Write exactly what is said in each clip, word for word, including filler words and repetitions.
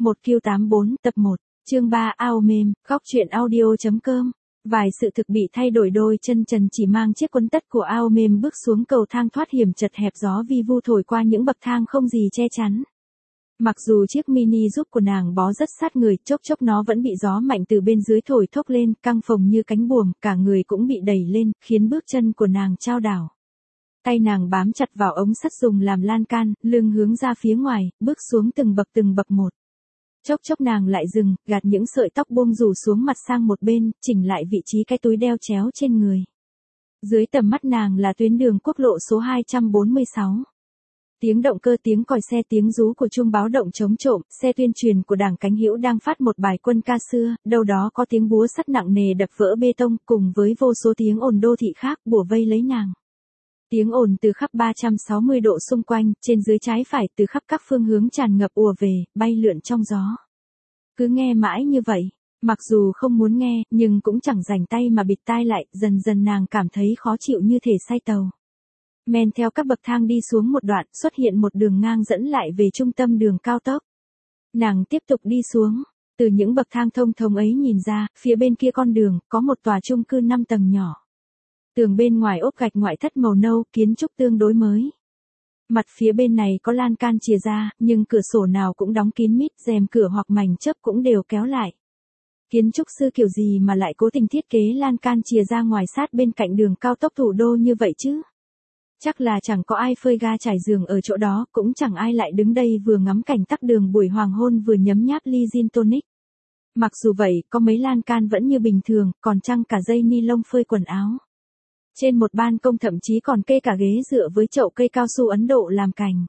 một Q tám bốn tập một, chương ba Aomem, góc truyện audio.com. Vài sự thực bị thay đổi, đôi chân trần chỉ mang chiếc quấn tất của Aomem bước xuống cầu thang thoát hiểm chật hẹp, gió vi vu thổi qua những bậc thang không gì che chắn. Mặc dù chiếc mini giúp của nàng bó rất sát người, chốc chốc nó vẫn bị gió mạnh từ bên dưới thổi thốc lên, căng phồng như cánh buồm, cả người cũng bị đẩy lên, khiến bước chân của nàng chao đảo. Tay nàng bám chặt vào ống sắt dùng làm lan can, lưng hướng ra phía ngoài, bước xuống từng bậc từng bậc một. Chốc chốc nàng lại dừng, gạt những sợi tóc buông rủ xuống mặt sang một bên, chỉnh lại vị trí cái túi đeo chéo trên người. Dưới tầm mắt nàng là tuyến đường quốc lộ số hai trăm bốn mươi sáu. Tiếng động cơ, tiếng còi xe, tiếng rú của chuông báo động chống trộm, xe tuyên truyền của Đảng Cánh Hữu đang phát một bài quân ca xưa, đâu đó có tiếng búa sắt nặng nề đập vỡ bê tông, cùng với vô số tiếng ồn đô thị khác bủa vây lấy nàng. Tiếng ồn từ khắp ba trăm sáu mươi độ xung quanh, trên dưới trái phải, từ khắp các phương hướng tràn ngập ùa về, bay lượn trong gió. Cứ nghe mãi như vậy, mặc dù không muốn nghe, nhưng cũng chẳng rảnh tay mà bịt tai lại, dần dần nàng cảm thấy khó chịu như thể say tàu. Men theo các bậc thang đi xuống một đoạn, xuất hiện một đường ngang dẫn lại về trung tâm đường cao tốc. Nàng tiếp tục đi xuống, từ những bậc thang thông thông ấy nhìn ra, phía bên kia con đường, có một tòa chung cư năm tầng nhỏ. Tường bên ngoài ốp gạch ngoại thất màu nâu, kiến trúc tương đối mới. Mặt phía bên này có lan can chìa ra, nhưng cửa sổ nào cũng đóng kín mít, rèm cửa hoặc mảnh chớp cũng đều kéo lại. Kiến trúc sư kiểu gì mà lại cố tình thiết kế lan can chìa ra ngoài sát bên cạnh đường cao tốc thủ đô như vậy chứ? Chắc là chẳng có ai phơi ga trải giường ở chỗ đó, cũng chẳng ai lại đứng đây vừa ngắm cảnh tắc đường buổi hoàng hôn vừa nhấm nháp ly gin tonic. Mặc dù vậy, có mấy lan can vẫn như bình thường, còn chăng cả dây ni lông phơi quần áo. Trên một ban công thậm chí còn kê cả ghế dựa với chậu cây cao su Ấn Độ làm cành.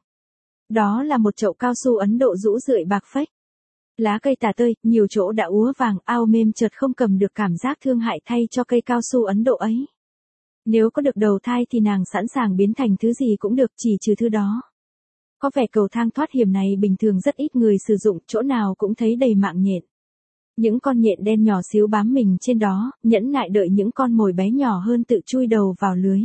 Đó là một chậu cao su Ấn Độ rũ rượi bạc phách. Lá cây tà tơi, nhiều chỗ đã úa vàng, Aomem chợt không cầm được cảm giác thương hại thay cho cây cao su Ấn Độ ấy. Nếu có được đầu thai thì nàng sẵn sàng biến thành thứ gì cũng được, chỉ trừ thứ đó. Có vẻ cầu thang thoát hiểm này bình thường rất ít người sử dụng, chỗ nào cũng thấy đầy mạng nhện. Những con nhện đen nhỏ xíu bám mình trên đó, nhẫn nại đợi những con mồi bé nhỏ hơn tự chui đầu vào lưới.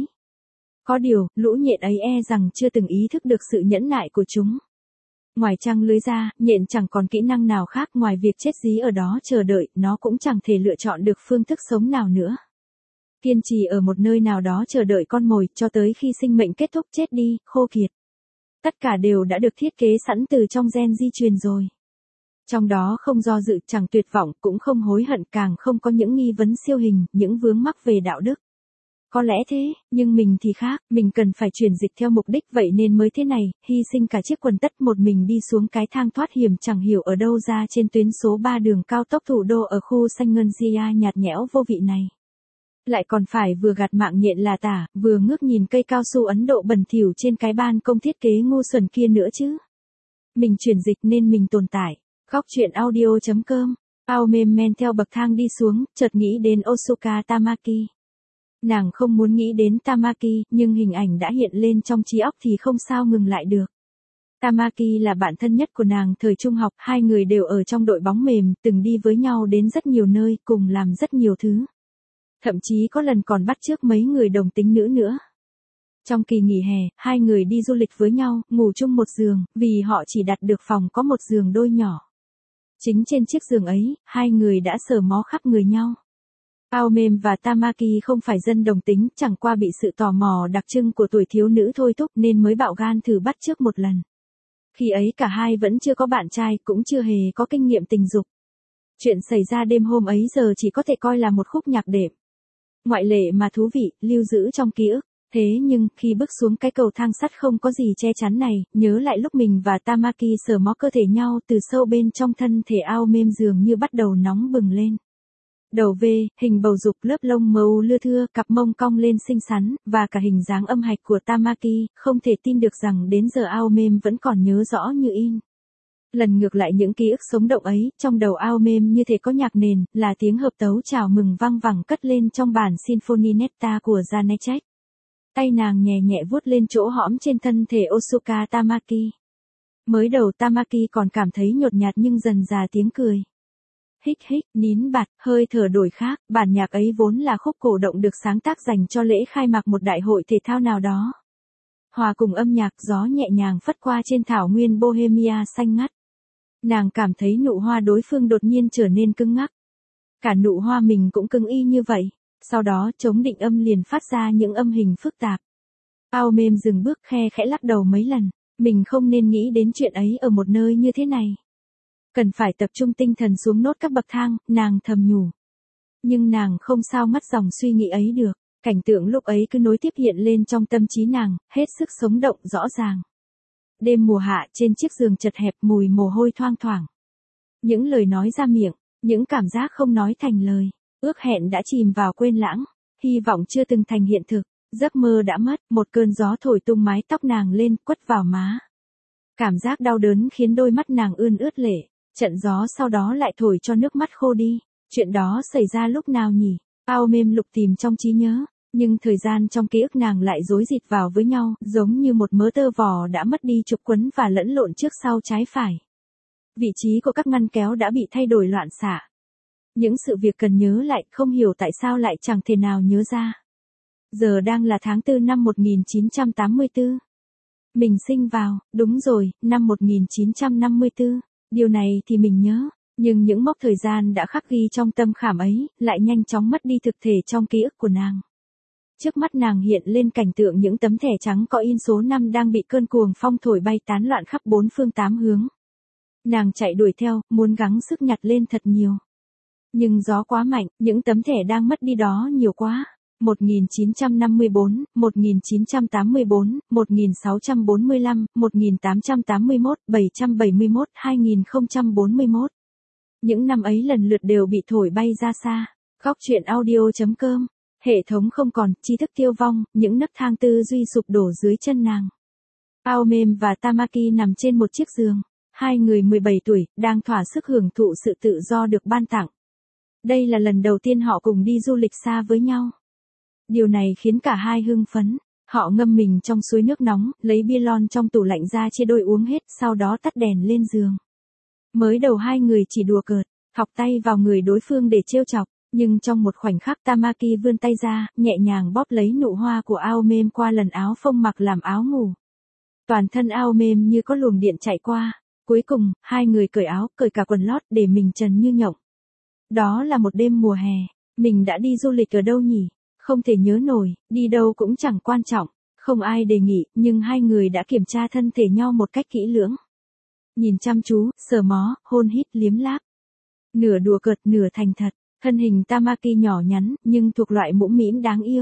Có điều, lũ nhện ấy e rằng chưa từng ý thức được sự nhẫn nại của chúng. Ngoài trăng lưới ra, nhện chẳng còn kỹ năng nào khác ngoài việc chết dí ở đó chờ đợi, nó cũng chẳng thể lựa chọn được phương thức sống nào nữa. Kiên trì ở một nơi nào đó chờ đợi con mồi, cho tới khi sinh mệnh kết thúc chết đi, khô kiệt. Tất cả đều đã được thiết kế sẵn từ trong gen di truyền rồi. Trong đó không do dự, chẳng tuyệt vọng, cũng không hối hận, càng không có những nghi vấn siêu hình, những vướng mắc về đạo đức. Có lẽ thế, nhưng mình thì khác, mình cần phải chuyển dịch theo mục đích, vậy nên mới thế này, hy sinh cả chiếc quần tất một mình đi xuống cái thang thoát hiểm chẳng hiểu ở đâu ra trên tuyến số ba đường cao tốc thủ đô ở khu xanh ngân Gia nhạt nhẽo vô vị này. Lại còn phải vừa gạt mạng nhện là tả, vừa ngước nhìn cây cao su Ấn Độ bẩn thỉu trên cái ban công thiết kế ngu xuẩn kia nữa chứ. Mình chuyển dịch nên mình tồn tại. Góc truyện audio.com. Aomem men theo bậc thang đi xuống, chợt nghĩ đến Osuka Tamaki. Nàng không muốn nghĩ đến Tamaki, nhưng hình ảnh đã hiện lên trong trí óc thì không sao ngừng lại được. Tamaki là bạn thân nhất của nàng thời trung học, hai người đều ở trong đội bóng mềm, từng đi với nhau đến rất nhiều nơi, cùng làm rất nhiều thứ. Thậm chí có lần còn bắt chước mấy người đồng tính nữ nữa. Trong kỳ nghỉ hè, hai người đi du lịch với nhau, ngủ chung một giường, vì họ chỉ đặt được phòng có một giường đôi nhỏ. Chính trên chiếc giường ấy, hai người đã sờ mó khắp người nhau. Aomem và Tamaki không phải dân đồng tính, chẳng qua bị sự tò mò đặc trưng của tuổi thiếu nữ thôi thúc nên mới bạo gan thử bắt chước một lần. Khi ấy cả hai vẫn chưa có bạn trai, cũng chưa hề có kinh nghiệm tình dục. Chuyện xảy ra đêm hôm ấy giờ chỉ có thể coi là một khúc nhạc đệm. Ngoại lệ mà thú vị, lưu giữ trong ký ức. Thế nhưng, khi bước xuống cái cầu thang sắt không có gì che chắn này, nhớ lại lúc mình và Tamaki sờ mó cơ thể nhau từ sâu bên trong thân thể Aomem dường như bắt đầu nóng bừng lên. Đầu V, hình bầu dục, lớp lông màu lưa thưa, cặp mông cong lên xinh xắn, và cả hình dáng âm hạch của Tamaki, không thể tin được rằng đến giờ Aomem vẫn còn nhớ rõ như in. Lần ngược lại những ký ức sống động ấy, trong đầu Aomem như thể có nhạc nền, là tiếng hợp tấu chào mừng vang vẳng cất lên trong bản Symphony Netta của Janáček. Tay nàng nhẹ nhẹ vuốt lên chỗ hõm trên thân thể Osuka Tamaki. Mới đầu Tamaki còn cảm thấy nhột nhạt nhưng dần dà tiếng cười. Hích hích, nín bạt, hơi thở đổi khác, bản nhạc ấy vốn là khúc cổ động được sáng tác dành cho lễ khai mạc một đại hội thể thao nào đó. Hòa cùng âm nhạc, gió nhẹ nhàng phất qua trên thảo nguyên Bohemia xanh ngắt. Nàng cảm thấy nụ hoa đối phương đột nhiên trở nên cứng ngắc. Cả nụ hoa mình cũng cứng y như vậy. Sau đó chống định âm liền phát ra những âm hình phức tạp. Ao mềm dừng bước khe khẽ lắc đầu mấy lần. Mình không nên nghĩ đến chuyện ấy ở một nơi như thế này. Cần phải tập trung tinh thần xuống nốt các bậc thang, nàng thầm nhủ. Nhưng nàng không sao ngắt dòng suy nghĩ ấy được. Cảnh tượng lúc ấy cứ nối tiếp hiện lên trong tâm trí nàng, hết sức sống động rõ ràng. Đêm mùa hạ trên chiếc giường chật hẹp mùi mồ hôi thoang thoảng. Những lời nói ra miệng, những cảm giác không nói thành lời, ước hẹn đã chìm vào quên lãng, hy vọng chưa từng thành hiện thực, giấc mơ đã mất, một cơn gió thổi tung mái tóc nàng lên quất vào má. Cảm giác đau đớn khiến đôi mắt nàng ươn ướt lệ, trận gió sau đó lại thổi cho nước mắt khô đi, chuyện đó xảy ra lúc nào nhỉ? Ao mềm lục tìm trong trí nhớ, nhưng thời gian trong ký ức nàng lại rối rịt vào với nhau, giống như một mớ tơ vò đã mất đi trục quấn và lẫn lộn trước sau trái phải. Vị trí của các ngăn kéo đã bị thay đổi loạn xạ. Những sự việc cần nhớ lại, không hiểu tại sao lại chẳng thể nào nhớ ra. Giờ đang là tháng tư năm một nghìn chín trăm tám mươi tư. Mình sinh vào, đúng rồi, năm một nghìn chín trăm năm mươi tư. Điều này thì mình nhớ. Nhưng những mốc thời gian đã khắc ghi trong tâm khảm ấy, lại nhanh chóng mất đi thực thể trong ký ức của nàng. Trước mắt nàng hiện lên cảnh tượng những tấm thẻ trắng có in số năm đang bị cơn cuồng phong thổi bay tán loạn khắp bốn phương tám hướng. Nàng chạy đuổi theo, muốn gắng sức nhặt lên thật nhiều. Nhưng gió quá mạnh, những tấm thẻ đang mất đi đó nhiều quá. một nghìn chín trăm năm mươi tư, một nghìn chín trăm tám mươi tư, một nghìn sáu trăm bốn mươi lăm, một nghìn tám trăm tám mươi mốt, bảy trăm bảy mươi mốt, hai nghìn không trăm bốn mươi mốt. Những năm ấy lần lượt đều bị thổi bay ra xa. Góc truyện audio.com. Hệ thống không còn, trí thức tiêu vong, những nấc thang tư duy sụp đổ dưới chân nàng. Ao mềm và Tamaki nằm trên một chiếc giường. Hai người mười bảy tuổi, đang thỏa sức hưởng thụ sự tự do được ban tặng. Đây là lần đầu tiên họ cùng đi du lịch xa với nhau. Điều này khiến cả hai hưng phấn. Họ ngâm mình trong suối nước nóng, lấy bia lon trong tủ lạnh ra chia đôi uống hết, sau đó tắt đèn lên giường. Mới đầu hai người chỉ đùa cợt, thọc tay vào người đối phương để trêu chọc, nhưng trong một khoảnh khắc Tamaki vươn tay ra, nhẹ nhàng bóp lấy nụ hoa của Ao mềm qua lần áo phông mặc làm áo ngủ. Toàn thân Ao mềm như có luồng điện chạy qua, cuối cùng, hai người cởi áo, cởi cả quần lót để mình trần như nhộng. Đó là một đêm mùa hè, mình đã đi du lịch ở đâu nhỉ? Không thể nhớ nổi, đi đâu cũng chẳng quan trọng, không ai đề nghị, nhưng hai người đã kiểm tra thân thể nhau một cách kỹ lưỡng. Nhìn chăm chú, sờ mó, hôn hít liếm láp. Nửa đùa cợt, nửa thành thật, thân hình Tamaki nhỏ nhắn, nhưng thuộc loại mũm mĩm đáng yêu.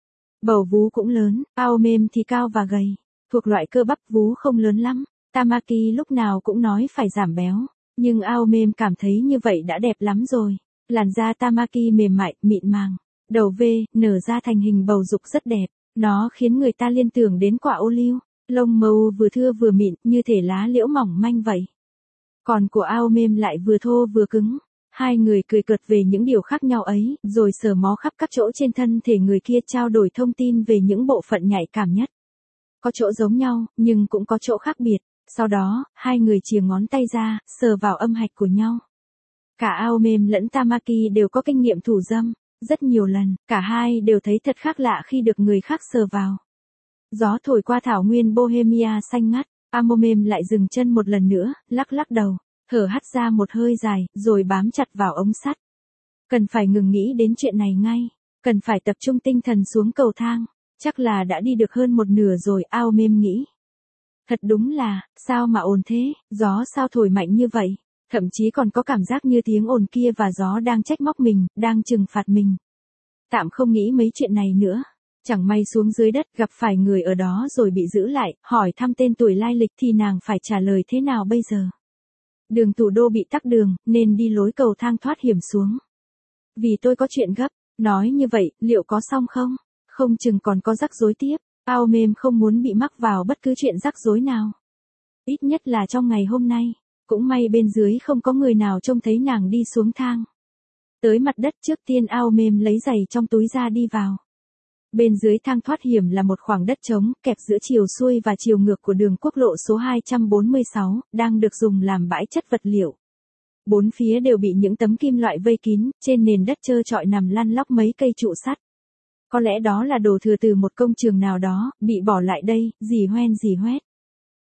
Bầu vú cũng lớn, Ao mềm thì cao và gầy, thuộc loại cơ bắp vú không lớn lắm. Tamaki lúc nào cũng nói phải giảm béo, nhưng Ao mềm cảm thấy như vậy đã đẹp lắm rồi. Làn da Tamaki mềm mại, mịn màng, đầu V, nở ra thành hình bầu dục rất đẹp, nó khiến người ta liên tưởng đến quả ô liu. Lông màu vừa thưa vừa mịn, như thể lá liễu mỏng manh vậy. Còn của Ao mềm lại vừa thô vừa cứng. Hai người cười cợt về những điều khác nhau ấy, rồi sờ mó khắp các chỗ trên thân thể người kia trao đổi thông tin về những bộ phận nhạy cảm nhất. Có chỗ giống nhau, nhưng cũng có chỗ khác biệt. Sau đó, hai người chìa ngón tay ra, sờ vào âm hạch của nhau. Cả Ao mềm lẫn Tamaki đều có kinh nghiệm thủ dâm. Rất nhiều lần, cả hai đều thấy thật khác lạ khi được người khác sờ vào. Gió thổi qua thảo nguyên Bohemia xanh ngắt, Ao mềm lại dừng chân một lần nữa, lắc lắc đầu, thở hắt ra một hơi dài, rồi bám chặt vào ống sắt. Cần phải ngừng nghĩ đến chuyện này ngay, cần phải tập trung tinh thần xuống cầu thang, chắc là đã đi được hơn một nửa rồi, Ao mềm nghĩ. Thật đúng là, sao mà ồn thế, gió sao thổi mạnh như vậy, thậm chí còn có cảm giác như tiếng ồn kia và gió đang trách móc mình, đang trừng phạt mình. Tạm không nghĩ mấy chuyện này nữa. Chẳng may xuống dưới đất gặp phải người ở đó rồi bị giữ lại, hỏi thăm tên tuổi lai lịch thì nàng phải trả lời thế nào bây giờ? Đường thủ đô bị tắc đường, nên đi lối cầu thang thoát hiểm xuống. Vì tôi có chuyện gấp, nói như vậy, liệu có xong không? Không chừng còn có rắc rối tiếp, Ao mềm không muốn bị mắc vào bất cứ chuyện rắc rối nào. Ít nhất là trong ngày hôm nay, cũng may bên dưới không có người nào trông thấy nàng đi xuống thang. Tới mặt đất trước tiên Ao mềm lấy giày trong túi ra đi vào. Bên dưới thang thoát hiểm là một khoảng đất trống, kẹp giữa chiều xuôi và chiều ngược của đường quốc lộ số hai trăm bốn mươi sáu, đang được dùng làm bãi chất vật liệu. Bốn phía đều bị những tấm kim loại vây kín, trên nền đất trơ trọi nằm lăn lóc mấy cây trụ sắt. Có lẽ đó là đồ thừa từ một công trường nào đó, bị bỏ lại đây, rỉ hoen rỉ hoét.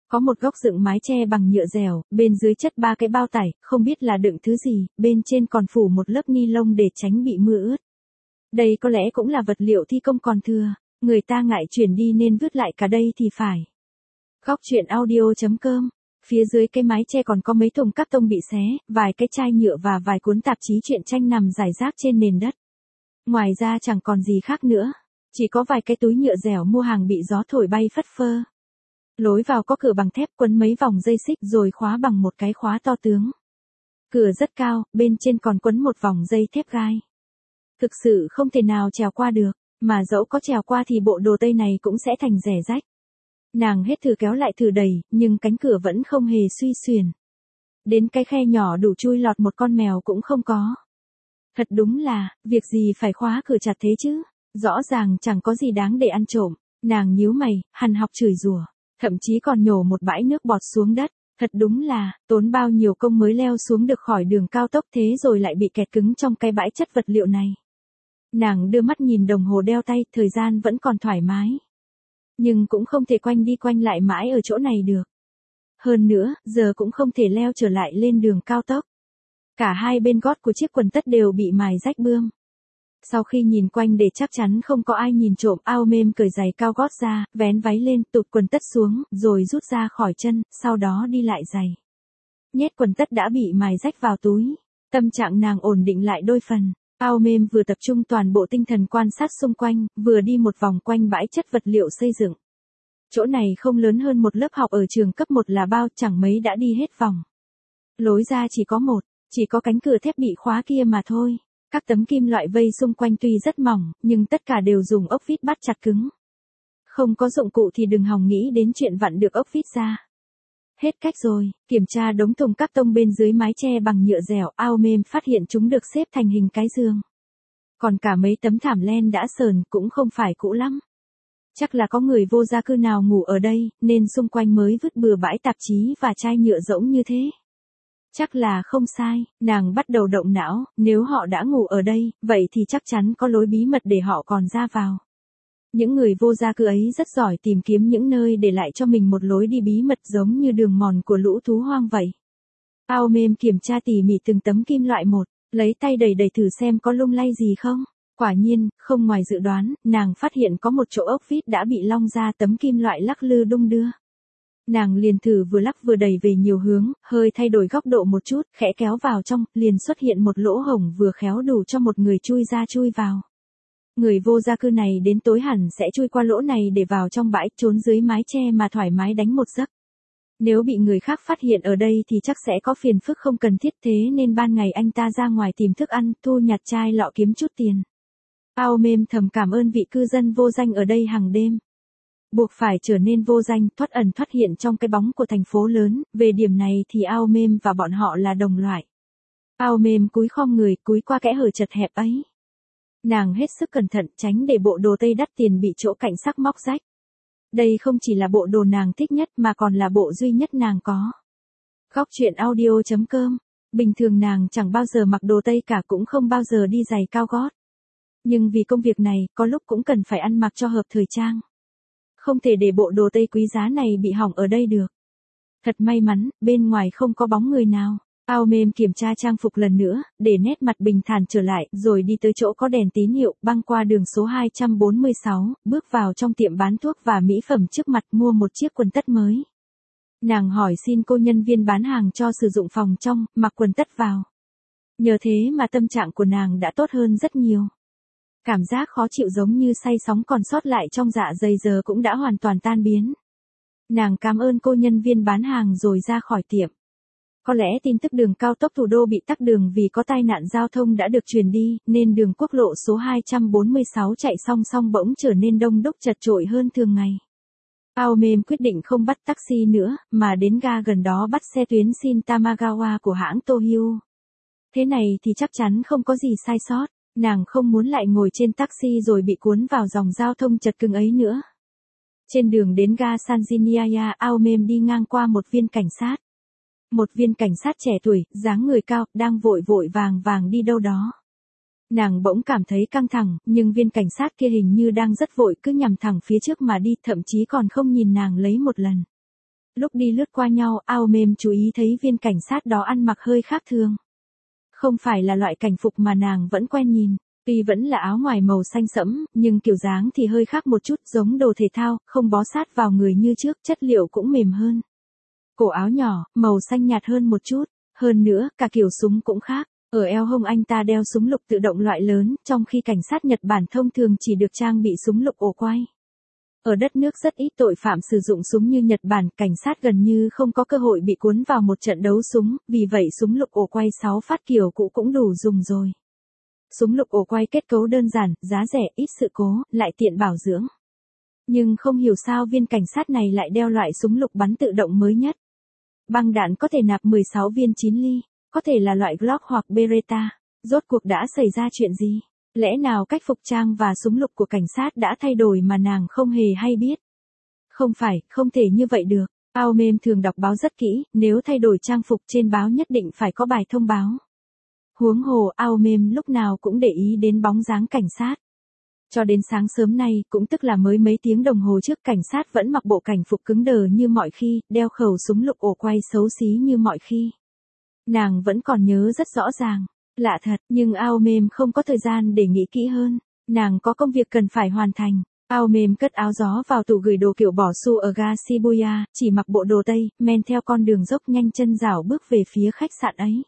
Có một góc dựng mái che bằng nhựa dẻo, bên dưới chất ba cái bao tải, không biết là đựng thứ gì, bên trên còn phủ một lớp ni lông để tránh bị mưa ướt. Đây có lẽ cũng là vật liệu thi công còn thừa, người ta ngại chuyển đi nên vứt lại cả đây thì phải. Góc chuyện audio.com. Phía dưới cái mái che còn có mấy thùng cáp tông bị xé, vài cái chai nhựa và vài cuốn tạp chí truyện tranh nằm rải rác trên nền đất. Ngoài ra chẳng còn gì khác nữa, chỉ có vài cái túi nhựa dẻo mua hàng bị gió thổi bay phất phơ. Lối vào có cửa bằng thép quấn mấy vòng dây xích rồi khóa bằng một cái khóa to tướng. Cửa rất cao, bên trên còn quấn một vòng dây thép gai. Thực sự không thể nào trèo qua được, mà dẫu có trèo qua thì bộ đồ tây này cũng sẽ thành rẻ rách. Nàng hết thử kéo lại thử đẩy, nhưng cánh cửa vẫn không hề suy xuyển. Đến cái khe nhỏ đủ chui lọt một con mèo cũng không có. Thật đúng là, việc gì phải khóa cửa chặt thế chứ? Rõ ràng chẳng có gì đáng để ăn trộm. Nàng nhíu mày, hằn học chửi rủa, thậm chí còn nhổ một bãi nước bọt xuống đất. Thật đúng là, tốn bao nhiêu công mới leo xuống được khỏi đường cao tốc thế rồi lại bị kẹt cứng trong cái bãi chất vật liệu này. Nàng đưa mắt nhìn đồng hồ đeo tay, thời gian vẫn còn thoải mái. Nhưng cũng không thể quanh đi quanh lại mãi ở chỗ này được. Hơn nữa, giờ cũng không thể leo trở lại lên đường cao tốc. Cả hai bên gót của chiếc quần tất đều bị mài rách bươm. Sau khi nhìn quanh để chắc chắn không có ai nhìn trộm, Ao Mêm cởi giày cao gót ra, vén váy lên, tụt quần tất xuống, rồi rút ra khỏi chân, sau đó đi lại giày. Nhét quần tất đã bị mài rách vào túi. Tâm trạng nàng ổn định lại đôi phần. Ao Mêm vừa tập trung toàn bộ tinh thần quan sát xung quanh, vừa đi một vòng quanh bãi chất vật liệu xây dựng. Chỗ này không lớn hơn một lớp học ở trường cấp một là bao, chẳng mấy đã đi hết vòng. Lối ra chỉ có một, chỉ có cánh cửa thép bị khóa kia mà thôi. Các tấm kim loại vây xung quanh tuy rất mỏng, nhưng tất cả đều dùng ốc vít bắt chặt cứng. Không có dụng cụ thì đừng hòng nghĩ đến chuyện vặn được ốc vít ra. Hết cách rồi, kiểm tra đống thùng cáp tông bên dưới mái che bằng nhựa dẻo, Ao Mêm phát hiện chúng được xếp thành hình cái giường. Còn cả mấy tấm thảm len đã sờn cũng không phải cũ lắm. Chắc là có người vô gia cư nào ngủ ở đây, nên xung quanh mới vứt bừa bãi tạp chí và chai nhựa rỗng như thế. Chắc là không sai, nàng bắt đầu động não, nếu họ đã ngủ ở đây, vậy thì chắc chắn có lối bí mật để họ còn ra vào. Những người vô gia cư ấy rất giỏi tìm kiếm những nơi để lại cho mình một lối đi bí mật giống như đường mòn của lũ thú hoang vậy. Ao Mêm kiểm tra tỉ mỉ từng tấm kim loại một, lấy tay đẩy đẩy thử xem có lung lay gì không. Quả nhiên, không ngoài dự đoán, nàng phát hiện có một chỗ ốc vít đã bị long ra, tấm kim loại lắc lư đung đưa. Nàng liền thử vừa lắc vừa đẩy về nhiều hướng, hơi thay đổi góc độ một chút, khẽ kéo vào trong, liền xuất hiện một lỗ hổng vừa khéo đủ cho một người chui ra chui vào. Người vô gia cư này đến tối hẳn sẽ chui qua lỗ này để vào trong bãi, trốn dưới mái che mà thoải mái đánh một giấc. Nếu bị người khác phát hiện ở đây thì chắc sẽ có phiền phức không cần thiết, thế nên ban ngày anh ta ra ngoài tìm thức ăn, thu nhặt chai lọ kiếm chút tiền. Ao Mêm thầm cảm ơn vị cư dân vô danh ở đây hàng đêm. Buộc phải trở nên vô danh, thoát ẩn thoát hiện trong cái bóng của thành phố lớn, về điểm này thì Ao Mêm và bọn họ là đồng loại. Ao Mêm cúi khom người, cúi qua kẽ hở chật hẹp ấy. Nàng hết sức cẩn thận tránh để bộ đồ tây đắt tiền bị chỗ cạnh sắc móc rách. Đây không chỉ là bộ đồ nàng thích nhất mà còn là bộ duy nhất nàng có. Góc chuyện audio.com. Bình thường nàng chẳng bao giờ mặc đồ tây cả, cũng không bao giờ đi giày cao gót. Nhưng vì công việc này, có lúc cũng cần phải ăn mặc cho hợp thời trang. Không thể để bộ đồ tây quý giá này bị hỏng ở đây được. Thật may mắn, bên ngoài không có bóng người nào. Ao Mêm kiểm tra trang phục lần nữa, để nét mặt bình thản trở lại, rồi đi tới chỗ có đèn tín hiệu, băng qua đường số hai trăm bốn mươi sáu, bước vào trong tiệm bán thuốc và mỹ phẩm trước mặt mua một chiếc quần tất mới. Nàng hỏi xin cô nhân viên bán hàng cho sử dụng phòng trong, mặc quần tất vào. Nhờ thế mà tâm trạng của nàng đã tốt hơn rất nhiều. Cảm giác khó chịu giống như say sóng còn sót lại trong dạ dày giờ cũng đã hoàn toàn tan biến. Nàng cảm ơn cô nhân viên bán hàng rồi ra khỏi tiệm. Có lẽ tin tức đường cao tốc thủ đô bị tắc đường vì có tai nạn giao thông đã được truyền đi, nên đường quốc lộ số hai trăm bốn mươi sáu chạy song song bỗng trở nên đông đúc chật chội hơn thường ngày. Ao Mêm quyết định không bắt taxi nữa, mà đến ga gần đó bắt xe tuyến Shin Tamagawa của hãng Tohyu. Thế này thì chắc chắn không có gì sai sót, nàng không muốn lại ngồi trên taxi rồi bị cuốn vào dòng giao thông chật cứng ấy nữa. Trên đường đến ga Sanjiniya, Ao Mêm đi ngang qua một viên cảnh sát. Một viên cảnh sát trẻ tuổi, dáng người cao, đang vội vội vàng vàng đi đâu đó. Nàng bỗng cảm thấy căng thẳng, nhưng viên cảnh sát kia hình như đang rất vội, cứ nhằm thẳng phía trước mà đi, thậm chí còn không nhìn nàng lấy một lần. Lúc đi lướt qua nhau, Ao Mềm chú ý thấy viên cảnh sát đó ăn mặc hơi khác thường. Không phải là loại cảnh phục mà nàng vẫn quen nhìn. Tuy vẫn là áo ngoài màu xanh sẫm, nhưng kiểu dáng thì hơi khác một chút, giống đồ thể thao, không bó sát vào người như trước, chất liệu cũng mềm hơn. Cổ áo nhỏ, màu xanh nhạt hơn một chút. Hơn nữa, cả kiểu súng cũng khác. Ở eo hông anh ta đeo súng lục tự động loại lớn, trong khi cảnh sát Nhật Bản thông thường chỉ được trang bị súng lục ổ quay. Ở đất nước rất ít tội phạm sử dụng súng như Nhật Bản, cảnh sát gần như không có cơ hội bị cuốn vào một trận đấu súng, vì vậy súng lục ổ quay sáu phát kiểu cũ cũng đủ dùng rồi. Súng lục ổ quay kết cấu đơn giản, giá rẻ, ít sự cố, lại tiện bảo dưỡng. Nhưng không hiểu sao viên cảnh sát này lại đeo loại súng lục bắn tự động mới nhất. Băng đạn có thể nạp mười sáu viên chín ly, có thể là loại Glock hoặc Beretta. Rốt cuộc đã xảy ra chuyện gì? Lẽ nào cách phục trang và súng lục của cảnh sát đã thay đổi mà nàng không hề hay biết? Không phải, không thể như vậy được. Ao Mềm thường đọc báo rất kỹ, nếu thay đổi trang phục trên báo nhất định phải có bài thông báo. Huống hồ, Ao Mềm lúc nào cũng để ý đến bóng dáng cảnh sát. Cho đến sáng sớm nay, cũng tức là mới mấy tiếng đồng hồ trước, cảnh sát vẫn mặc bộ cảnh phục cứng đờ như mọi khi, đeo khẩu súng lục ổ quay xấu xí như mọi khi. Nàng vẫn còn nhớ rất rõ ràng. Lạ thật, nhưng Ao Mềm không có thời gian để nghĩ kỹ hơn. Nàng có công việc cần phải hoàn thành. Ao Mềm cất áo gió vào tủ gửi đồ kiểu bỏ xu ở ga Shibuya, chỉ mặc bộ đồ tây, men theo con đường dốc nhanh chân rảo bước về phía khách sạn ấy.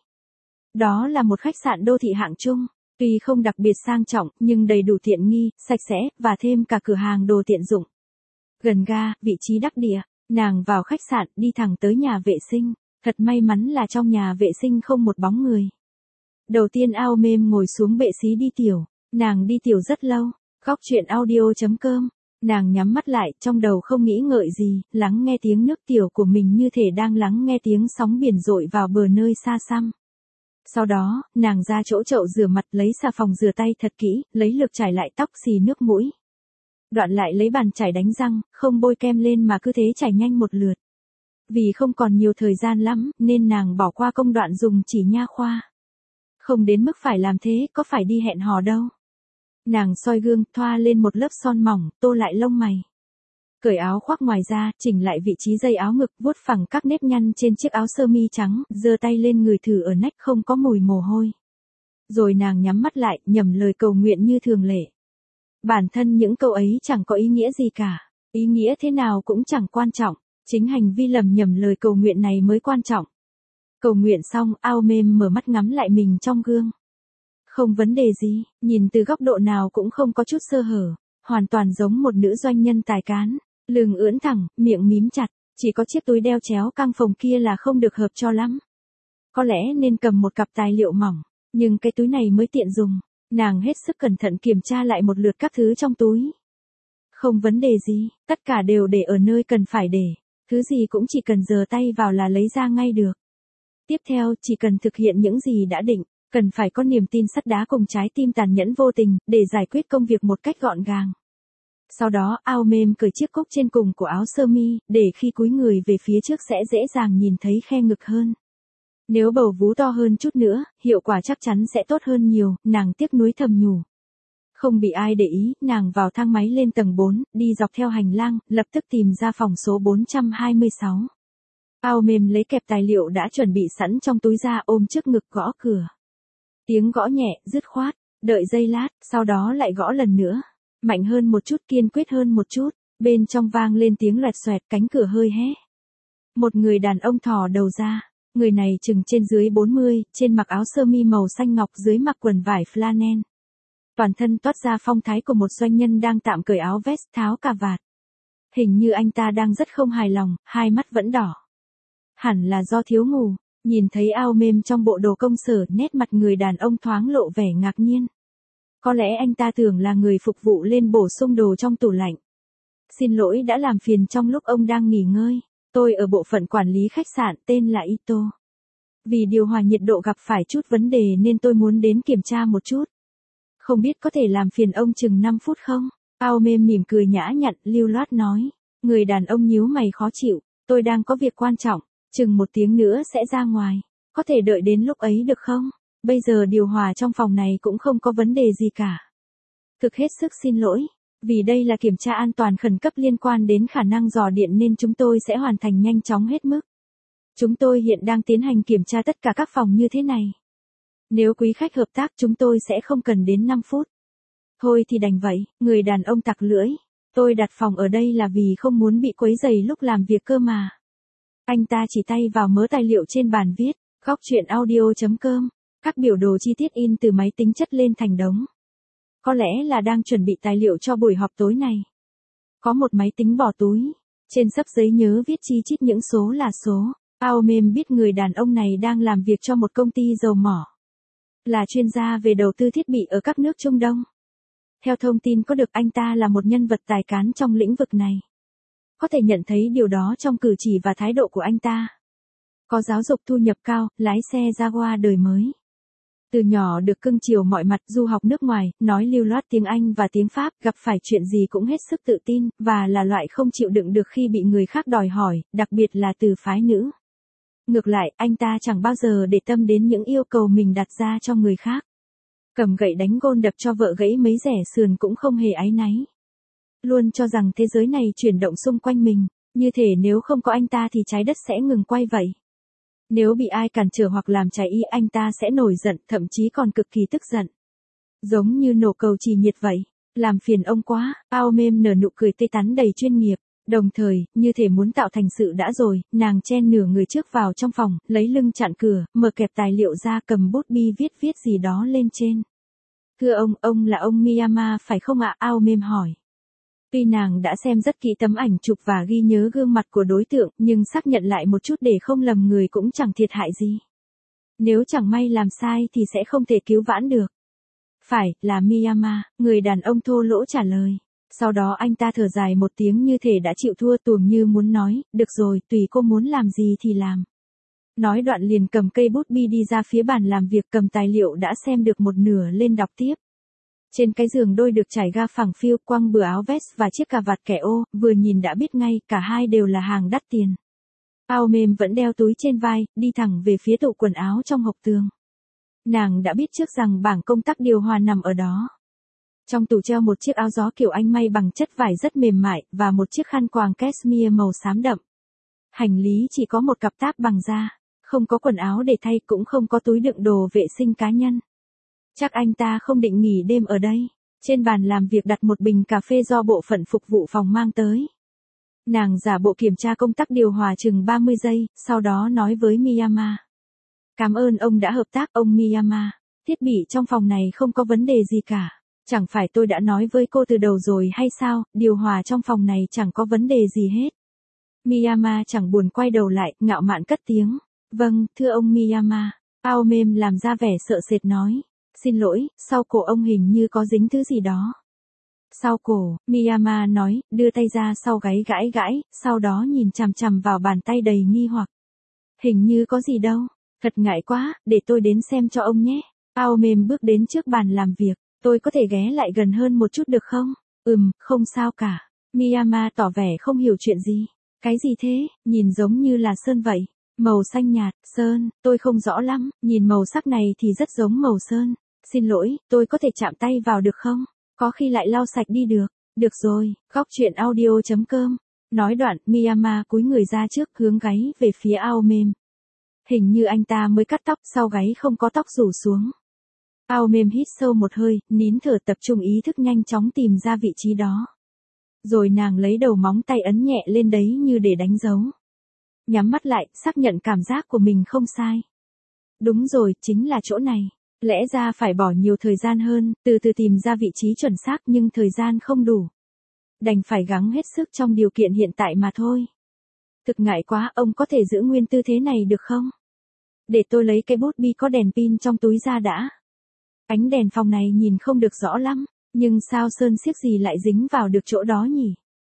Đó là một khách sạn đô thị hạng trung, tuy không đặc biệt sang trọng, nhưng đầy đủ tiện nghi, sạch sẽ, và thêm cả cửa hàng đồ tiện dụng. Gần ga, vị trí đắc địa, nàng vào khách sạn, đi thẳng tới nhà vệ sinh. Thật may mắn là trong nhà vệ sinh không một bóng người. Đầu tiên Ao Mềm ngồi xuống bệ xí đi tiểu, nàng đi tiểu rất lâu. Góc truyện audio chấm com, nàng nhắm mắt lại, trong đầu không nghĩ ngợi gì, lắng nghe tiếng nước tiểu của mình như thể đang lắng nghe tiếng sóng biển dội vào bờ nơi xa xăm. Sau đó, nàng ra chỗ chậu rửa mặt, lấy xà phòng rửa tay thật kỹ, lấy lược chải lại tóc, xì nước mũi. Đoạn lại lấy bàn chải đánh răng, không bôi kem lên mà cứ thế chải nhanh một lượt. Vì không còn nhiều thời gian lắm, nên nàng bỏ qua công đoạn dùng chỉ nha khoa. Không đến mức phải làm thế, có phải đi hẹn hò đâu. Nàng soi gương, thoa lên một lớp son mỏng, tô lại lông mày. Cởi áo khoác ngoài ra, chỉnh lại vị trí dây áo ngực, vuốt phẳng các nếp nhăn trên chiếc áo sơ mi trắng, giơ tay lên người thử ở nách không có mùi mồ hôi. Rồi nàng nhắm mắt lại, nhẩm lời cầu nguyện như thường lệ. Bản thân những câu ấy chẳng có ý nghĩa gì cả. Ý nghĩa thế nào cũng chẳng quan trọng. Chính hành vi lầm nhầm lời cầu nguyện này mới quan trọng. Cầu nguyện xong, Ao Mềm mở mắt ngắm lại mình trong gương. Không vấn đề gì, nhìn từ góc độ nào cũng không có chút sơ hở. Hoàn toàn giống một nữ doanh nhân tài cán. Lưng ưỡn thẳng, miệng mím chặt. Chỉ có chiếc túi đeo chéo căng phồng kia là không được hợp cho lắm. Có lẽ nên cầm một cặp tài liệu mỏng. Nhưng cái túi này mới tiện dùng. Nàng hết sức cẩn thận kiểm tra lại một lượt các thứ trong túi. Không vấn đề gì, tất cả đều để ở nơi cần phải để. Thứ gì cũng chỉ cần giơ tay vào là lấy ra ngay được. Tiếp theo, chỉ cần thực hiện những gì đã định, cần phải có niềm tin sắt đá cùng trái tim tàn nhẫn vô tình, để giải quyết công việc một cách gọn gàng. Sau đó, Ao Mềm cởi chiếc cúc trên cùng của áo sơ mi, để khi cúi người về phía trước sẽ dễ dàng nhìn thấy khe ngực hơn. Nếu bầu vú to hơn chút nữa, hiệu quả chắc chắn sẽ tốt hơn nhiều, nàng tiếc nuối thầm nhủ. Không bị ai để ý, nàng vào thang máy lên tầng bốn, đi dọc theo hành lang, lập tức tìm ra phòng số bốn trăm hai mươi sáu. Ao Mềm lấy kẹp tài liệu đã chuẩn bị sẵn trong túi ra, ôm trước ngực gõ cửa. Tiếng gõ nhẹ, dứt khoát, đợi giây lát, sau đó lại gõ lần nữa. Mạnh hơn một chút, kiên quyết hơn một chút, bên trong vang lên tiếng loẹt xoẹt, cánh cửa hơi hé. Một người đàn ông thò đầu ra, người này chừng trên dưới bốn mươi, trên mặc áo sơ mi màu xanh ngọc, dưới mặc quần vải flannel. Toàn thân toát ra phong thái của một doanh nhân đang tạm cởi áo vest, tháo cà vạt. Hình như anh ta đang rất không hài lòng, hai mắt vẫn đỏ. Hẳn là do thiếu ngủ, nhìn thấy Ao Mềm trong bộ đồ công sở, nét mặt người đàn ông thoáng lộ vẻ ngạc nhiên. Có lẽ anh ta tưởng là người phục vụ lên bổ sung đồ trong tủ lạnh. Xin lỗi đã làm phiền trong lúc ông đang nghỉ ngơi. Tôi ở bộ phận quản lý khách sạn, tên là Ito. Vì điều hòa nhiệt độ gặp phải chút vấn đề nên tôi muốn đến kiểm tra một chút. Không biết có thể làm phiền ông chừng năm phút không? Ao Mềm mỉm cười nhã nhặn, lưu loát nói. Người đàn ông nhíu mày khó chịu. Tôi đang có việc quan trọng, chừng một tiếng nữa sẽ ra ngoài. Có thể đợi đến lúc ấy được không? Bây giờ điều hòa trong phòng này cũng không có vấn đề gì cả. Thực hết sức xin lỗi. Vì đây là kiểm tra an toàn khẩn cấp liên quan đến khả năng dò điện nên chúng tôi sẽ hoàn thành nhanh chóng hết mức. Chúng tôi hiện đang tiến hành kiểm tra tất cả các phòng như thế này. Nếu quý khách hợp tác chúng tôi sẽ không cần đến năm phút. Thôi thì đành vậy, người đàn ông tặc lưỡi. Tôi đặt phòng ở đây là vì không muốn bị quấy rầy lúc làm việc cơ mà. Anh ta chỉ tay vào mớ tài liệu trên bàn viết, góc chuyện audio chấm com. Các biểu đồ chi tiết in từ máy tính chất lên thành đống. Có lẽ là đang chuẩn bị tài liệu cho buổi họp tối này. Có một máy tính bỏ túi. Trên xấp giấy nhớ viết chi chít những số là số. Aomem biết người đàn ông này đang làm việc cho một công ty dầu mỏ. Là chuyên gia về đầu tư thiết bị ở các nước Trung Đông. Theo thông tin có được anh ta là một nhân vật tài cán trong lĩnh vực này. Có thể nhận thấy điều đó trong cử chỉ và thái độ của anh ta. Có giáo dục thu nhập cao, lái xe Jaguar đời mới. Từ nhỏ được cưng chiều mọi mặt, du học nước ngoài, nói lưu loát tiếng Anh và tiếng Pháp, gặp phải chuyện gì cũng hết sức tự tin, và là loại không chịu đựng được khi bị người khác đòi hỏi, đặc biệt là từ phái nữ. Ngược lại, anh ta chẳng bao giờ để tâm đến những yêu cầu mình đặt ra cho người khác. Cầm gậy đánh gôn đập cho vợ gãy mấy rẻ sườn cũng không hề áy náy. Luôn cho rằng thế giới này chuyển động xung quanh mình, như thể nếu không có anh ta thì trái đất sẽ ngừng quay vậy. Nếu bị ai cản trở hoặc làm trái ý anh ta sẽ nổi giận, thậm chí còn cực kỳ tức giận. Giống như nổ cầu trì nhiệt vậy. Làm phiền ông quá, Aomem nở nụ cười tươi tắn đầy chuyên nghiệp. Đồng thời, như thể muốn tạo thành sự đã rồi, nàng chen nửa người trước vào trong phòng, lấy lưng chặn cửa, mở kẹp tài liệu ra cầm bút bi viết viết gì đó lên trên. Thưa ông, ông là ông Miyama phải không ạ? Aomem hỏi. Tuy nàng đã xem rất kỹ tấm ảnh chụp và ghi nhớ gương mặt của đối tượng, nhưng xác nhận lại một chút để không lầm người cũng chẳng thiệt hại gì. Nếu chẳng may làm sai thì sẽ không thể cứu vãn được. Phải, là Miyama, người đàn ông thô lỗ trả lời. Sau đó anh ta thở dài một tiếng như thể đã chịu thua, tuồng như muốn nói, được rồi, tùy cô muốn làm gì thì làm. Nói đoạn liền cầm cây bút bi đi ra phía bàn làm việc, cầm tài liệu đã xem được một nửa lên đọc tiếp. Trên cái giường đôi được trải ga phẳng phiu, quăng bừa áo vest và chiếc cà vạt kẻ ô, vừa nhìn đã biết ngay, cả hai đều là hàng đắt tiền. Aomem vẫn đeo túi trên vai, đi thẳng về phía tủ quần áo trong hộc tường. Nàng đã biết trước rằng bảng công tắc điều hòa nằm ở đó. Trong tủ treo một chiếc áo gió kiểu Anh may bằng chất vải rất mềm mại, và một chiếc khăn quàng cashmere màu xám đậm. Hành lý chỉ có một cặp táp bằng da, không có quần áo để thay, cũng không có túi đựng đồ vệ sinh cá nhân. Chắc anh ta không định nghỉ đêm ở đây. Trên bàn làm việc đặt một bình cà phê do bộ phận phục vụ phòng mang tới. Nàng giả bộ kiểm tra công tắc điều hòa chừng ba mươi giây, sau đó nói với Miyama. Cảm ơn ông đã hợp tác, ông Miyama. Thiết bị trong phòng này không có vấn đề gì cả. Chẳng phải tôi đã nói với cô từ đầu rồi hay sao, điều hòa trong phòng này chẳng có vấn đề gì hết. Miyama chẳng buồn quay đầu lại, ngạo mạn cất tiếng. Vâng, thưa ông Miyama. Aomem làm ra vẻ sợ sệt nói. Xin lỗi, sau cổ ông hình như có dính thứ gì đó. Sau cổ, Miyama nói, đưa tay ra sau gáy gãi gãi, sau đó nhìn chằm chằm vào bàn tay đầy nghi hoặc. Hình như có gì đâu, thật ngại quá, để tôi đến xem cho ông nhé. Aomem bước đến trước bàn làm việc, tôi có thể ghé lại gần hơn một chút được không? Ừm, không sao cả. Miyama tỏ vẻ không hiểu chuyện gì. Cái gì thế, nhìn giống như là sơn vậy. Màu xanh nhạt, sơn, tôi không rõ lắm, nhìn màu sắc này thì rất giống màu sơn. Xin lỗi, tôi có thể chạm tay vào được không? Có khi lại lau sạch đi được. Được rồi, góc chuyện audio chấm com. Nói đoạn, Miyama cúi người ra trước, hướng gáy về phía Aomem. Hình như anh ta mới cắt tóc, sau gáy không có tóc rủ xuống. Aomem hít sâu một hơi, nín thở, tập trung ý thức nhanh chóng tìm ra vị trí đó. Rồi nàng lấy đầu móng tay ấn nhẹ lên đấy như để đánh dấu. Nhắm mắt lại, xác nhận cảm giác của mình không sai. Đúng rồi, chính là chỗ này. Lẽ ra phải bỏ nhiều thời gian hơn, từ từ tìm ra vị trí chuẩn xác, nhưng thời gian không đủ. Đành phải gắng hết sức trong điều kiện hiện tại mà thôi. Thực ngại quá, ông có thể giữ nguyên tư thế này được không? Để tôi lấy cái bút bi có đèn pin trong túi ra đã. Ánh đèn phòng này nhìn không được rõ lắm, nhưng sao sơn xiếc gì lại dính vào được chỗ đó nhỉ?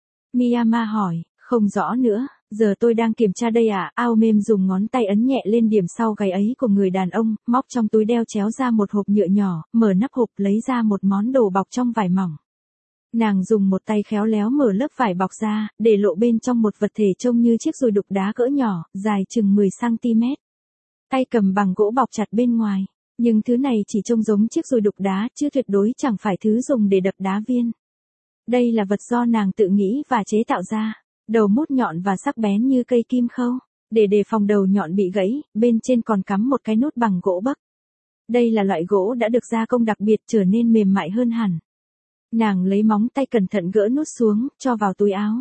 Miyama hỏi, không rõ nữa. Giờ tôi đang kiểm tra đây à? Aomem dùng ngón tay ấn nhẹ lên điểm sau gáy ấy của người đàn ông, móc trong túi đeo chéo ra một hộp nhựa nhỏ, mở nắp hộp lấy ra một món đồ bọc trong vải mỏng. Nàng dùng một tay khéo léo mở lớp vải bọc ra, để lộ bên trong một vật thể trông như chiếc dùi đục đá cỡ nhỏ, dài chừng mười xăng ti mét. Tay cầm bằng gỗ bọc chặt bên ngoài, nhưng thứ này chỉ trông giống chiếc dùi đục đá, chứ tuyệt đối chẳng phải thứ dùng để đập đá viên. Đây là vật do nàng tự nghĩ và chế tạo ra. Đầu mút nhọn và sắc bén như cây kim khâu. Để đề phòng đầu nhọn bị gãy, bên trên còn cắm một cái nút bằng gỗ bấc. Đây là loại gỗ đã được gia công đặc biệt trở nên mềm mại hơn hẳn. Nàng lấy móng tay cẩn thận gỡ nút xuống, cho vào túi áo.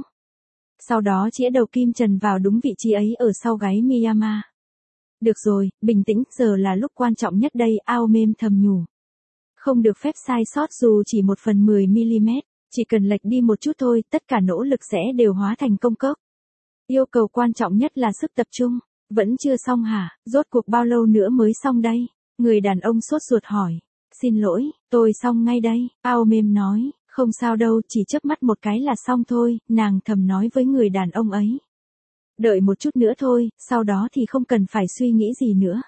Sau đó chĩa đầu kim trần vào đúng vị trí ấy ở sau gáy Miyama. Được rồi, bình tĩnh, giờ là lúc quan trọng nhất đây, Aomem thầm nhủ. Không được phép sai sót dù chỉ một phần mười mi-li-mét, chỉ cần lệch đi một chút thôi, tất cả nỗ lực sẽ đều hóa thành công cốc. Yêu cầu quan trọng nhất là sức tập trung. Vẫn chưa xong hả, rốt cuộc bao lâu nữa mới xong đây? Người đàn ông sốt ruột hỏi. Xin lỗi, tôi xong ngay đây, Aomem nói, không sao đâu, chỉ chớp mắt một cái là xong thôi, nàng thầm nói với người đàn ông ấy. Đợi một chút nữa thôi, sau đó thì không cần phải suy nghĩ gì nữa.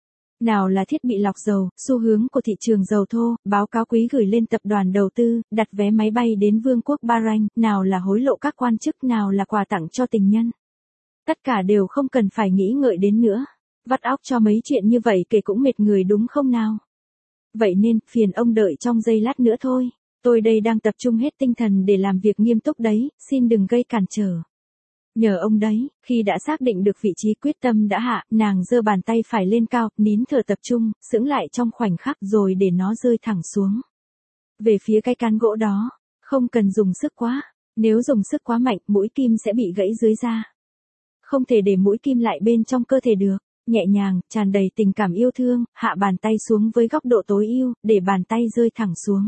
Nào là thiết bị lọc dầu, xu hướng của thị trường dầu thô, báo cáo quý gửi lên tập đoàn đầu tư, đặt vé máy bay đến Vương quốc Bahrain, nào là hối lộ các quan chức, nào là quà tặng cho tình nhân. Tất cả đều không cần phải nghĩ ngợi đến nữa. Vắt óc cho mấy chuyện như vậy kể cũng mệt người đúng không nào? Vậy nên, phiền ông đợi trong giây lát nữa thôi. Tôi đây đang tập trung hết tinh thần để làm việc nghiêm túc đấy, xin đừng gây cản trở. Nhờ ông đấy, khi đã xác định được vị trí quyết tâm đã hạ, nàng giơ bàn tay phải lên cao, nín thở tập trung, sững lại trong khoảnh khắc rồi để nó rơi thẳng xuống. Về phía cái cán gỗ đó, không cần dùng sức quá, nếu dùng sức quá mạnh, mũi kim sẽ bị gãy dưới da. Không thể để mũi kim lại bên trong cơ thể được. Nhẹ nhàng, tràn đầy tình cảm yêu thương, hạ bàn tay xuống với góc độ tối ưu, để bàn tay rơi thẳng xuống.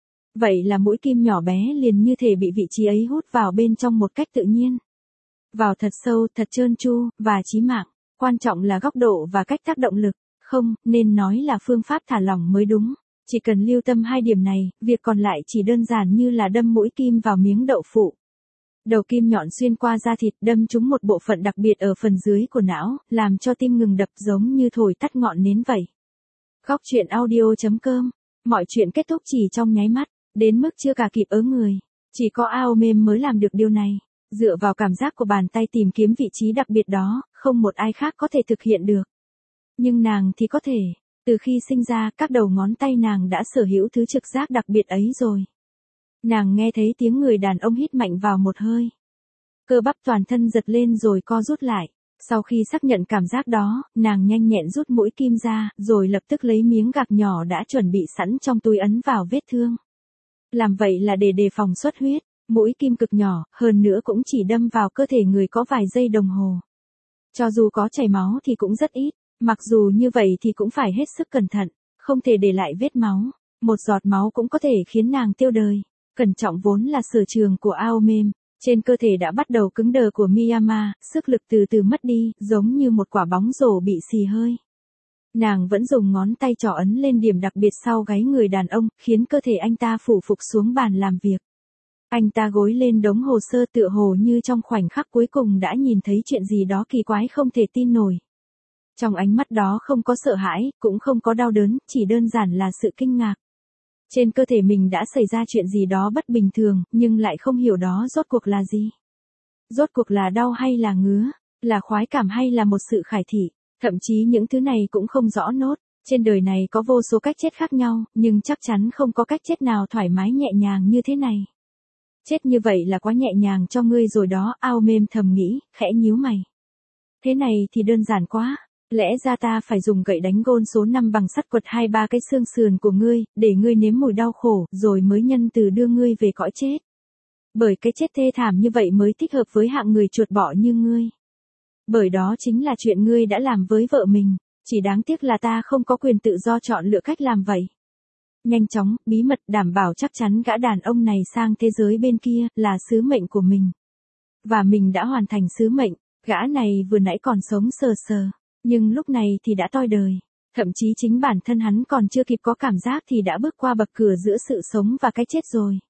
Vậy là mũi kim nhỏ bé liền như thể bị vị trí ấy hút vào bên trong một cách tự nhiên. Vào thật sâu, thật trơn tru, và chí mạng. Quan trọng là góc độ và cách tác động lực. Không, nên nói là phương pháp thả lỏng mới đúng. Chỉ cần lưu tâm hai điểm này, việc còn lại chỉ đơn giản như là đâm mũi kim vào miếng đậu phụ. Đầu kim nhọn xuyên qua da thịt đâm trúng một bộ phận đặc biệt ở phần dưới của não, làm cho tim ngừng đập giống như thổi tắt ngọn nến vậy. Góc truyện audio chấm com. Mọi chuyện kết thúc chỉ trong nháy mắt, đến mức chưa cả kịp ớ người. Chỉ có Aomem mới làm được điều này. Dựa vào cảm giác của bàn tay tìm kiếm vị trí đặc biệt đó, không một ai khác có thể thực hiện được. Nhưng nàng thì có thể. Từ khi sinh ra, các đầu ngón tay nàng đã sở hữu thứ trực giác đặc biệt ấy rồi. Nàng nghe thấy tiếng người đàn ông hít mạnh vào một hơi. Cơ bắp toàn thân giật lên rồi co rút lại. Sau khi xác nhận cảm giác đó, nàng nhanh nhẹn rút mũi kim ra, rồi lập tức lấy miếng gạc nhỏ đã chuẩn bị sẵn trong túi ấn vào vết thương. Làm vậy là để đề phòng xuất huyết. Mũi kim cực nhỏ, hơn nữa cũng chỉ đâm vào cơ thể người có vài giây đồng hồ. Cho dù có chảy máu thì cũng rất ít. Mặc dù như vậy thì cũng phải hết sức cẩn thận, không thể để lại vết máu. Một giọt máu cũng có thể khiến nàng tiêu đời. Cẩn trọng vốn là sở trường của Aomem. Trên cơ thể đã bắt đầu cứng đờ của Miyama, sức lực từ từ mất đi, giống như một quả bóng rổ bị xì hơi. Nàng vẫn dùng ngón tay trỏ ấn lên điểm đặc biệt sau gáy người đàn ông, khiến cơ thể anh ta phủ phục xuống bàn làm việc. Anh ta gối lên đống hồ sơ tựa hồ như trong khoảnh khắc cuối cùng đã nhìn thấy chuyện gì đó kỳ quái không thể tin nổi. Trong ánh mắt đó không có sợ hãi, cũng không có đau đớn, chỉ đơn giản là sự kinh ngạc. Trên cơ thể mình đã xảy ra chuyện gì đó bất bình thường, nhưng lại không hiểu đó rốt cuộc là gì. Rốt cuộc là đau hay là ngứa, là khoái cảm hay là một sự khải thị, thậm chí những thứ này cũng không rõ nốt. Trên đời này có vô số cách chết khác nhau, nhưng chắc chắn không có cách chết nào thoải mái nhẹ nhàng như thế này. Chết như vậy là quá nhẹ nhàng cho ngươi rồi đó, Aomem thầm nghĩ, khẽ nhíu mày. Thế này thì đơn giản quá. Lẽ ra ta phải dùng gậy đánh gôn số năm bằng sắt quật hai ba cái xương sườn của ngươi, để ngươi nếm mùi đau khổ, rồi mới nhân từ đưa ngươi về cõi chết. Bởi cái chết thê thảm như vậy mới thích hợp với hạng người chuột bọ như ngươi. Bởi đó chính là chuyện ngươi đã làm với vợ mình, chỉ đáng tiếc là ta không có quyền tự do chọn lựa cách làm vậy. Nhanh chóng, bí mật đảm bảo chắc chắn gã đàn ông này sang thế giới bên kia, là sứ mệnh của mình. Và mình đã hoàn thành sứ mệnh, gã này vừa nãy còn sống sờ sờ. Nhưng lúc này thì đã toi đời. Thậm chí chính bản thân hắn còn chưa kịp có cảm giác thì đã bước qua bậc cửa giữa sự sống và cái chết rồi.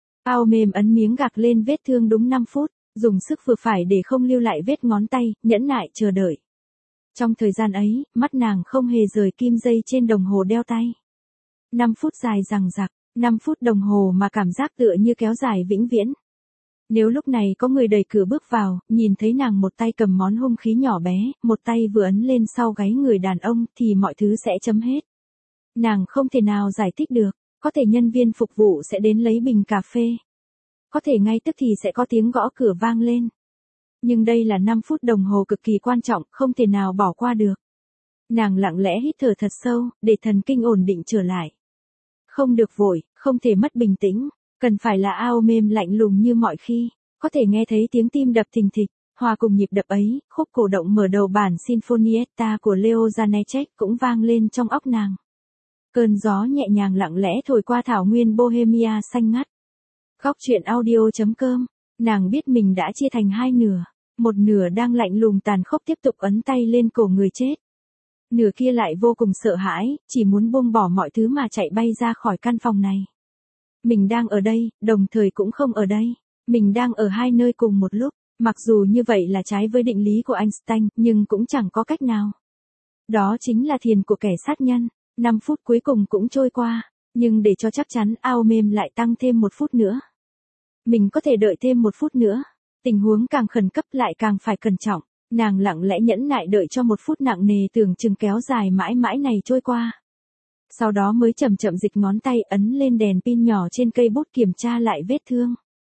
Aomem ấn miếng gạc lên vết thương đúng năm phút, dùng sức vừa phải để không lưu lại vết ngón tay, nhẫn nại chờ đợi. Trong thời gian ấy, mắt nàng không hề rời kim dây trên đồng hồ đeo tay. năm phút dài dằng dặc, năm phút đồng hồ mà cảm giác tựa như kéo dài vĩnh viễn. Nếu lúc này có người đẩy cửa bước vào, nhìn thấy nàng một tay cầm món hung khí nhỏ bé, một tay vừa ấn lên sau gáy người đàn ông, thì mọi thứ sẽ chấm hết. Nàng không thể nào giải thích được, có thể nhân viên phục vụ sẽ đến lấy bình cà phê. có thể ngay tức thì sẽ có tiếng gõ cửa vang lên. Nhưng đây là năm phút đồng hồ cực kỳ quan trọng, không thể nào bỏ qua được. Nàng lặng lẽ hít thở thật sâu, để thần kinh ổn định trở lại. Không được vội, không thể mất bình tĩnh, cần phải là ao mềm lạnh lùng như mọi khi, có thể nghe thấy tiếng tim đập thình thịch, hòa cùng nhịp đập ấy, khúc cổ động mở đầu bản Sinfonietta của Leo Janáček cũng vang lên trong óc nàng. Cơn gió nhẹ nhàng lặng lẽ thổi qua thảo nguyên Bohemia xanh ngắt. Góc truyện audio chấm com, nàng biết mình đã chia thành hai nửa, một nửa đang lạnh lùng tàn khốc tiếp tục ấn tay lên cổ người chết. Nửa kia lại vô cùng sợ hãi, chỉ muốn buông bỏ mọi thứ mà chạy bay ra khỏi căn phòng này. Mình đang ở đây, đồng thời cũng không ở đây. Mình đang ở hai nơi cùng một lúc, mặc dù như vậy là trái với định lý của Einstein, nhưng cũng chẳng có cách nào. Đó chính là thiền của kẻ sát nhân. Năm phút cuối cùng cũng trôi qua, nhưng để cho chắc chắn ao mềm lại tăng thêm một phút nữa. Mình có thể đợi thêm một phút nữa. Tình huống càng khẩn cấp lại càng phải cẩn trọng. Nàng lặng lẽ nhẫn nại đợi cho một phút nặng nề tưởng chừng kéo dài mãi mãi này trôi qua. Sau đó mới chậm chậm dịch ngón tay ấn lên đèn pin nhỏ trên cây bút kiểm tra lại vết thương.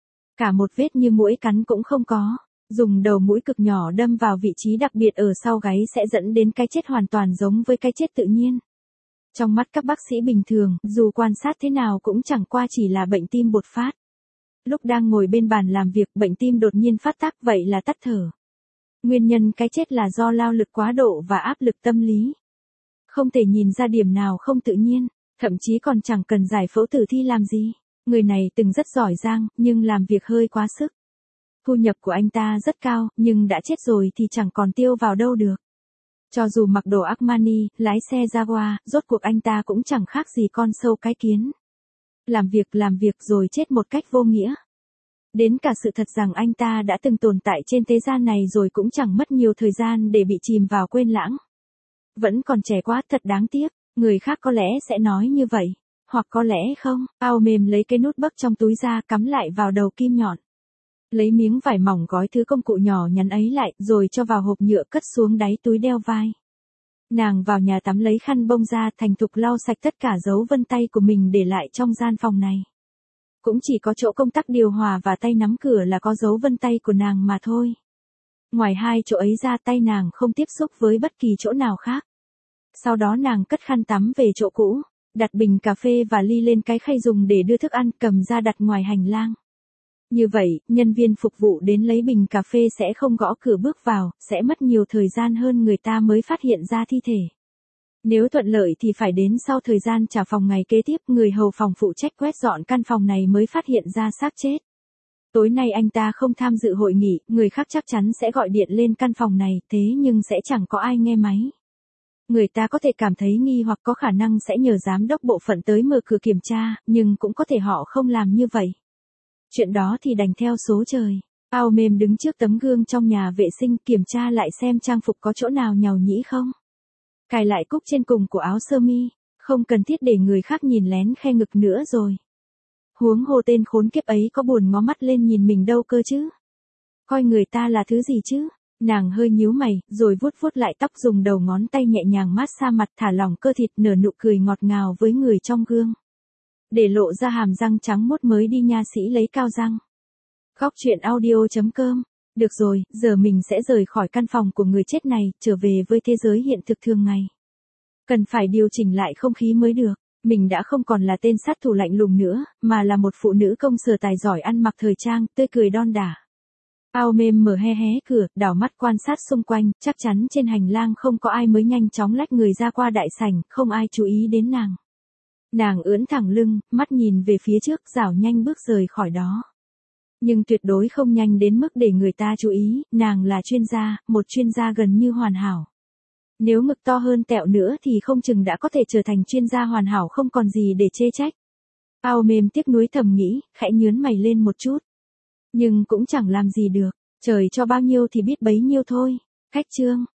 Cả một vết như muỗi cắn cũng không có. Dùng đầu mũi cực nhỏ đâm vào vị trí đặc biệt ở sau gáy sẽ dẫn đến cái chết hoàn toàn giống với cái chết tự nhiên. Trong mắt các bác sĩ bình thường, dù quan sát thế nào cũng chẳng qua chỉ là bệnh tim bột phát. Lúc đang ngồi bên bàn làm việc, bệnh tim đột nhiên phát tác, vậy là tắt thở. Nguyên nhân cái chết là do lao lực quá độ và áp lực tâm lý. Không thể nhìn ra điểm nào không tự nhiên, thậm chí còn chẳng cần giải phẫu tử thi làm gì. Người này từng rất giỏi giang, nhưng làm việc hơi quá sức. Thu nhập của anh ta rất cao, nhưng đã chết rồi thì chẳng còn tiêu vào đâu được. Cho dù mặc đồ Armani, lái xe Jaguar, rốt cuộc anh ta cũng chẳng khác gì con sâu cái kiến. Làm việc làm việc rồi chết một cách vô nghĩa. Đến cả sự thật rằng anh ta đã từng tồn tại trên thế gian này rồi cũng chẳng mất nhiều thời gian để bị chìm vào quên lãng. Vẫn còn trẻ quá, thật đáng tiếc. Người khác có lẽ sẽ nói như vậy. Hoặc có lẽ không. Ao mềm lấy cái nút bấc trong túi ra cắm lại vào đầu kim nhọn. Lấy miếng vải mỏng gói thứ công cụ nhỏ nhắn ấy lại rồi cho vào hộp nhựa cất xuống đáy túi đeo vai. Nàng vào nhà tắm lấy khăn bông ra thành thục lau sạch tất cả dấu vân tay của mình để lại trong gian phòng này. Cũng chỉ có chỗ công tắc điều hòa và tay nắm cửa là có dấu vân tay của nàng mà thôi. Ngoài hai chỗ ấy ra tay nàng không tiếp xúc với bất kỳ chỗ nào khác. Sau đó nàng cất khăn tắm về chỗ cũ, đặt bình cà phê và ly lên cái khay dùng để đưa thức ăn cầm ra đặt ngoài hành lang. Như vậy, nhân viên phục vụ đến lấy bình cà phê sẽ không gõ cửa bước vào, sẽ mất nhiều thời gian hơn người ta mới phát hiện ra thi thể. Nếu thuận lợi thì phải đến sau thời gian trả phòng ngày kế tiếp, người hầu phòng phụ trách quét dọn căn phòng này mới phát hiện ra xác chết. Tối nay anh ta không tham dự hội nghị, người khác chắc chắn sẽ gọi điện lên căn phòng này, thế nhưng sẽ chẳng có ai nghe máy. Người ta có thể cảm thấy nghi hoặc có khả năng sẽ nhờ giám đốc bộ phận tới mở cửa kiểm tra, nhưng cũng có thể họ không làm như vậy. Chuyện đó thì đành theo số trời. Ao mềm đứng trước tấm gương trong nhà vệ sinh kiểm tra lại xem trang phục có chỗ nào nhàu nhĩ không. Cài lại cúc trên cùng của áo sơ mi, không cần thiết để người khác nhìn lén khe ngực nữa rồi. Huống hồ tên khốn kiếp ấy có buồn ngó mắt lên nhìn mình đâu cơ chứ. Coi người ta là thứ gì chứ. Nàng hơi nhíu mày, rồi vuốt vuốt lại tóc dùng đầu ngón tay nhẹ nhàng mát xa mặt thả lỏng cơ thịt nở nụ cười ngọt ngào với người trong gương. Để lộ ra hàm răng trắng muốt mới đi nha sĩ lấy cao răng. Góc truyện audio chấm com. Được rồi, giờ mình sẽ rời khỏi căn phòng của người chết này, trở về với thế giới hiện thực thường ngày. Cần phải điều chỉnh lại không khí mới được. Mình đã không còn là tên sát thủ lạnh lùng nữa, mà là một phụ nữ công sở tài giỏi ăn mặc thời trang, tươi cười đon đả. Ao mềm mở hé hé cửa, đảo mắt quan sát xung quanh, chắc chắn trên hành lang không có ai mới nhanh chóng lách người ra qua đại sảnh, không ai chú ý đến nàng. Nàng ưỡn thẳng lưng, mắt nhìn về phía trước, rảo nhanh bước rời khỏi đó. Nhưng tuyệt đối không nhanh đến mức để người ta chú ý, nàng là chuyên gia, một chuyên gia gần như hoàn hảo. Nếu ngực to hơn tẹo nữa thì không chừng đã có thể trở thành chuyên gia hoàn hảo không còn gì để chê trách. Ao mềm tiếc nuối thầm nghĩ, khẽ nhướng mày lên một chút. Nhưng cũng chẳng làm gì được, trời cho bao nhiêu thì biết bấy nhiêu thôi. Khách chương.